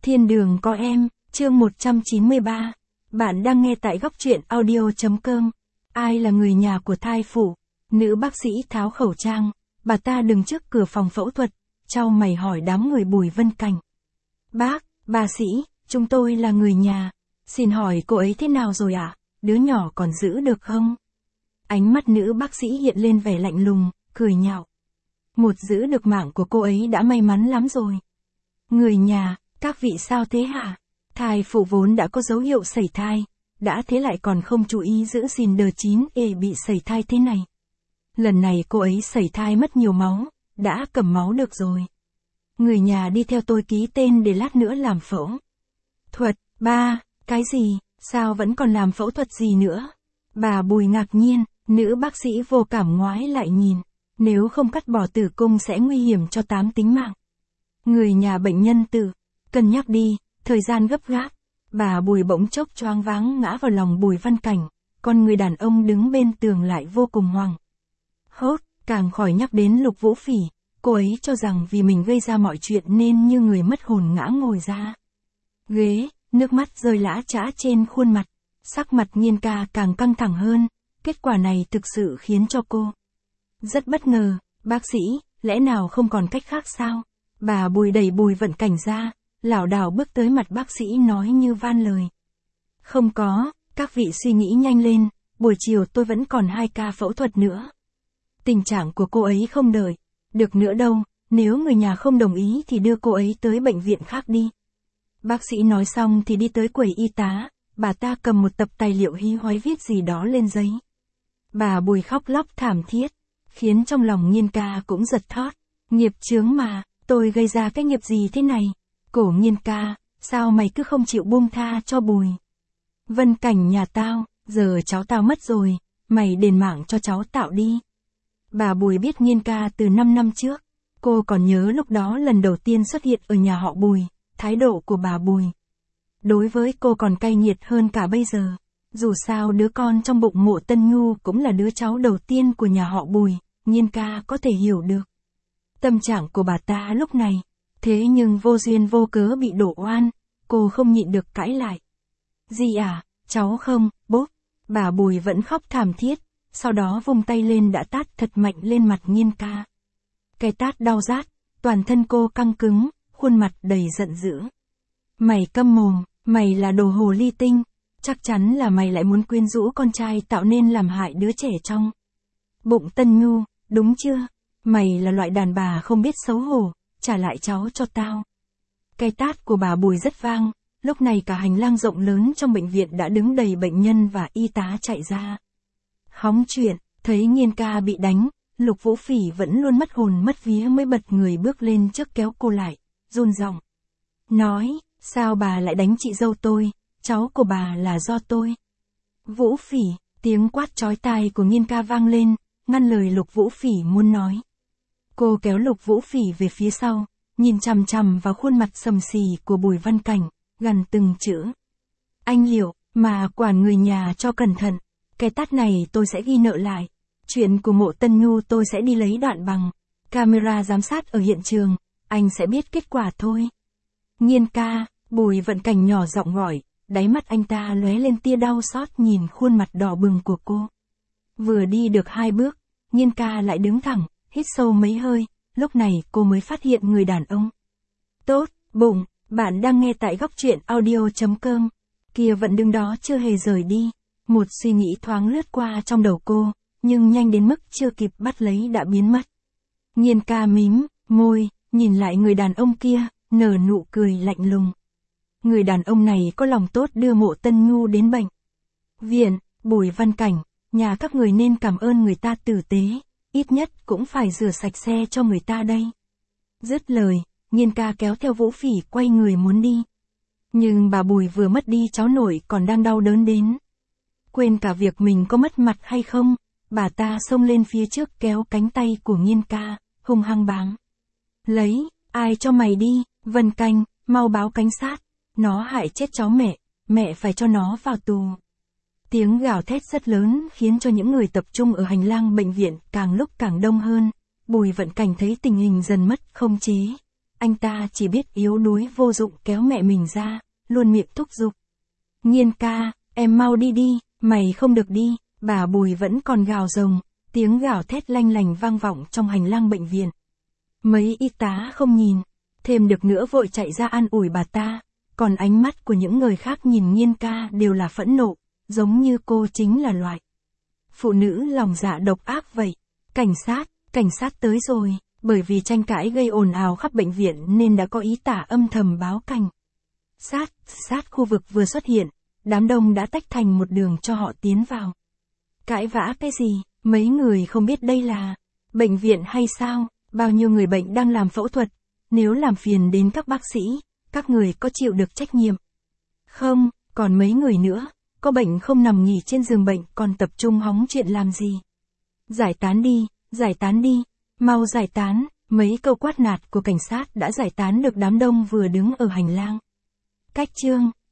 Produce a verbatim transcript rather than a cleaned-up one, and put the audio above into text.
Thiên đường có em, chương một trăm chín mươi ba. Bạn đang nghe tại góc truyện audio.com. Ai là người nhà của thai phụ? Nữ bác sĩ tháo khẩu trang, bà ta đứng trước cửa phòng phẫu thuật, chau mày hỏi đám người Bùi Vân Cảnh. Bác, bà sĩ, chúng tôi là người nhà. Xin hỏi cô ấy thế nào rồi ạ? À? Đứa nhỏ còn giữ được không? Ánh mắt nữ bác sĩ hiện lên vẻ lạnh lùng, cười nhạo. Một giữ được mạng của cô ấy đã may mắn lắm rồi. Người nhà, các vị sao thế hả? Thai phụ vốn đã có dấu hiệu sẩy thai, đã thế lại còn không chú ý giữ gìn đờ chín ê bị sẩy thai thế này. Lần này cô ấy sẩy thai mất nhiều máu, đã cầm máu được rồi. Người nhà đi theo tôi ký tên để lát nữa làm phẫu thuật. Ba, cái gì, sao vẫn còn làm phẫu thuật gì nữa? Bà Bùi ngạc nhiên, nữ bác sĩ vô cảm ngoái lại nhìn. Nếu không cắt bỏ tử cung sẽ nguy hiểm cho tám tính mạng. Người nhà bệnh nhân tự cân nhắc đi, thời gian gấp gáp. Bà Bùi bỗng chốc choáng váng ngã vào lòng Bùi Văn Cảnh, còn người đàn ông đứng bên tường lại vô cùng hoảng hốt, càng khỏi nhắc đến Lục Vũ Phỉ. Cô ấy cho rằng vì mình gây ra mọi chuyện nên như người mất hồn ngã ngồi ra ghế, nước mắt rơi lã chã trên khuôn mặt. Sắc mặt Nhiên ca càng căng thẳng hơn, kết quả này thực sự khiến cho cô rất bất ngờ. Bác sĩ, lẽ nào không còn cách khác sao? Bà Bùi đẩy Bùi Vận Cảnh ra, lảo đảo bước tới mặt bác sĩ nói như van lời. Không có, các vị suy nghĩ nhanh lên, buổi chiều tôi vẫn còn hai ca phẫu thuật nữa. Tình trạng của cô ấy không đợi được nữa đâu, nếu người nhà không đồng ý thì đưa cô ấy tới bệnh viện khác đi. Bác sĩ nói xong thì đi tới quầy y tá, bà ta cầm một tập tài liệu hí hoáy viết gì đó lên giấy. Bà Bùi khóc lóc thảm thiết, khiến trong lòng Nhiên ca cũng giật thót. Nghiệp chướng mà, tôi gây ra cái nghiệp gì thế này? Cổ Nhiên ca, sao mày cứ không chịu buông tha cho Bùi Vân Cảnh nhà tao, giờ cháu tao mất rồi, mày đền mạng cho cháu tạo đi. Bà Bùi biết Nhiên ca từ năm năm trước, cô còn nhớ lúc đó lần đầu tiên xuất hiện ở nhà họ Bùi, thái độ của bà Bùi đối với cô còn cay nghiệt hơn cả bây giờ. Dù sao đứa con trong bụng Mộ Tân Nhu cũng là đứa cháu đầu tiên của nhà họ Bùi, Nhiên ca có thể hiểu được tâm trạng của bà ta lúc này. Thế nhưng vô duyên vô cớ bị đổ oan, cô không nhịn được cãi lại. Gì à, cháu không, bốp. Bà Bùi vẫn khóc thảm thiết, sau đó vung tay lên đã tát thật mạnh lên mặt Nhiên ca. Cái tát đau rát, toàn thân cô căng cứng, khuôn mặt đầy giận dữ. Mày câm mồm, mày là đồ hồ ly tinh, chắc chắn là mày lại muốn quyến rũ con trai tạo nên làm hại đứa trẻ trong bụng Tân Nhu, đúng chưa? Mày là loại đàn bà không biết xấu hổ, trả lại cháu cho tao. Cái tát của bà Bùi rất vang, lúc này cả hành lang rộng lớn trong bệnh viện đã đứng đầy bệnh nhân và y tá chạy ra. Hóng chuyện, thấy Nhiên ca bị đánh, Lục Vũ Phỉ vẫn luôn mất hồn mất vía mới bật người bước lên trước kéo cô lại, run giọng nói, sao bà lại đánh chị dâu tôi, cháu của bà là do tôi. Vũ Phỉ, tiếng quát chói tai của Nhiên ca vang lên, ngăn lời Lục Vũ Phỉ muốn nói. Cô kéo Lục Vũ Phỉ về phía sau, nhìn chằm chằm vào khuôn mặt sầm xì của Bùi Văn Cảnh, gằn từng chữ. Anh hiểu, mà quản người nhà cho cẩn thận, cái tát này tôi sẽ ghi nợ lại. Chuyện của Mộ Tân Nhu tôi sẽ đi lấy đoạn bằng camera giám sát ở hiện trường, anh sẽ biết kết quả thôi. Nhiên ca, Bùi Vận Cảnh nhỏ giọng gọi, đáy mắt anh ta lóe lên tia đau xót nhìn khuôn mặt đỏ bừng của cô. Vừa đi được hai bước, Nhiên ca lại đứng thẳng, hít sâu mấy hơi, lúc này cô mới phát hiện người đàn ông tốt bụng. Bạn đang nghe tại góc truyện audio.com. Kia vẫn đứng đó chưa hề rời đi. Một suy nghĩ thoáng lướt qua trong đầu cô, nhưng nhanh đến mức chưa kịp bắt lấy đã biến mất. Nhiên ca mím môi, nhìn lại người đàn ông kia, nở nụ cười lạnh lùng. Người đàn ông này có lòng tốt đưa Mộ Tân Nhu đến bệnh viện. Bùi Văn Cảnh, nhà các người nên cảm ơn người ta tử tế, ít nhất cũng phải rửa sạch xe cho người ta đây. Dứt lời, Nhiên ca kéo theo Vũ Phỉ quay người muốn đi. Nhưng bà Bùi vừa mất đi cháu nội còn đang đau đớn đến quên cả việc mình có mất mặt hay không, bà ta xông lên phía trước kéo cánh tay của Nhiên ca, hung hăng báng. Lấy, ai cho mày đi, Vân Cảnh, mau báo cảnh sát, nó hại chết cháu mẹ, mẹ phải cho nó vào tù. Tiếng gào thét rất lớn khiến cho những người tập trung ở hành lang bệnh viện càng lúc càng đông hơn. Bùi Vận Cảnh thấy tình hình dần mất không chế, anh ta chỉ biết yếu đuối vô dụng kéo mẹ mình ra, luôn miệng thúc giục. Nghiên ca, em mau đi đi, mày không được đi, bà Bùi vẫn còn gào rồng, tiếng gào thét lanh lành vang vọng trong hành lang bệnh viện. Mấy y tá không nhìn, thêm được nữa vội chạy ra an ủi bà ta, còn ánh mắt của những người khác nhìn Nghiên ca đều là phẫn nộ, giống như cô chính là loại phụ nữ lòng dạ độc ác vậy. Cảnh sát, cảnh sát tới rồi, bởi vì tranh cãi gây ồn ào khắp bệnh viện nên đã có y tá âm thầm báo cảnh sát, sát khu vực vừa xuất hiện, đám đông đã tách thành một đường cho họ tiến vào. Cãi vã cái gì, mấy người không biết đây là bệnh viện hay sao, bao nhiêu người bệnh đang làm phẫu thuật, nếu làm phiền đến các bác sĩ, các người có chịu được trách nhiệm không, còn mấy người nữa, có bệnh không nằm nghỉ trên giường bệnh còn tập trung hóng chuyện làm gì. Giải tán đi, giải tán đi, mau giải tán, mấy câu quát nạt của cảnh sát đã giải tán được đám đông vừa đứng ở hành lang. Cách chương,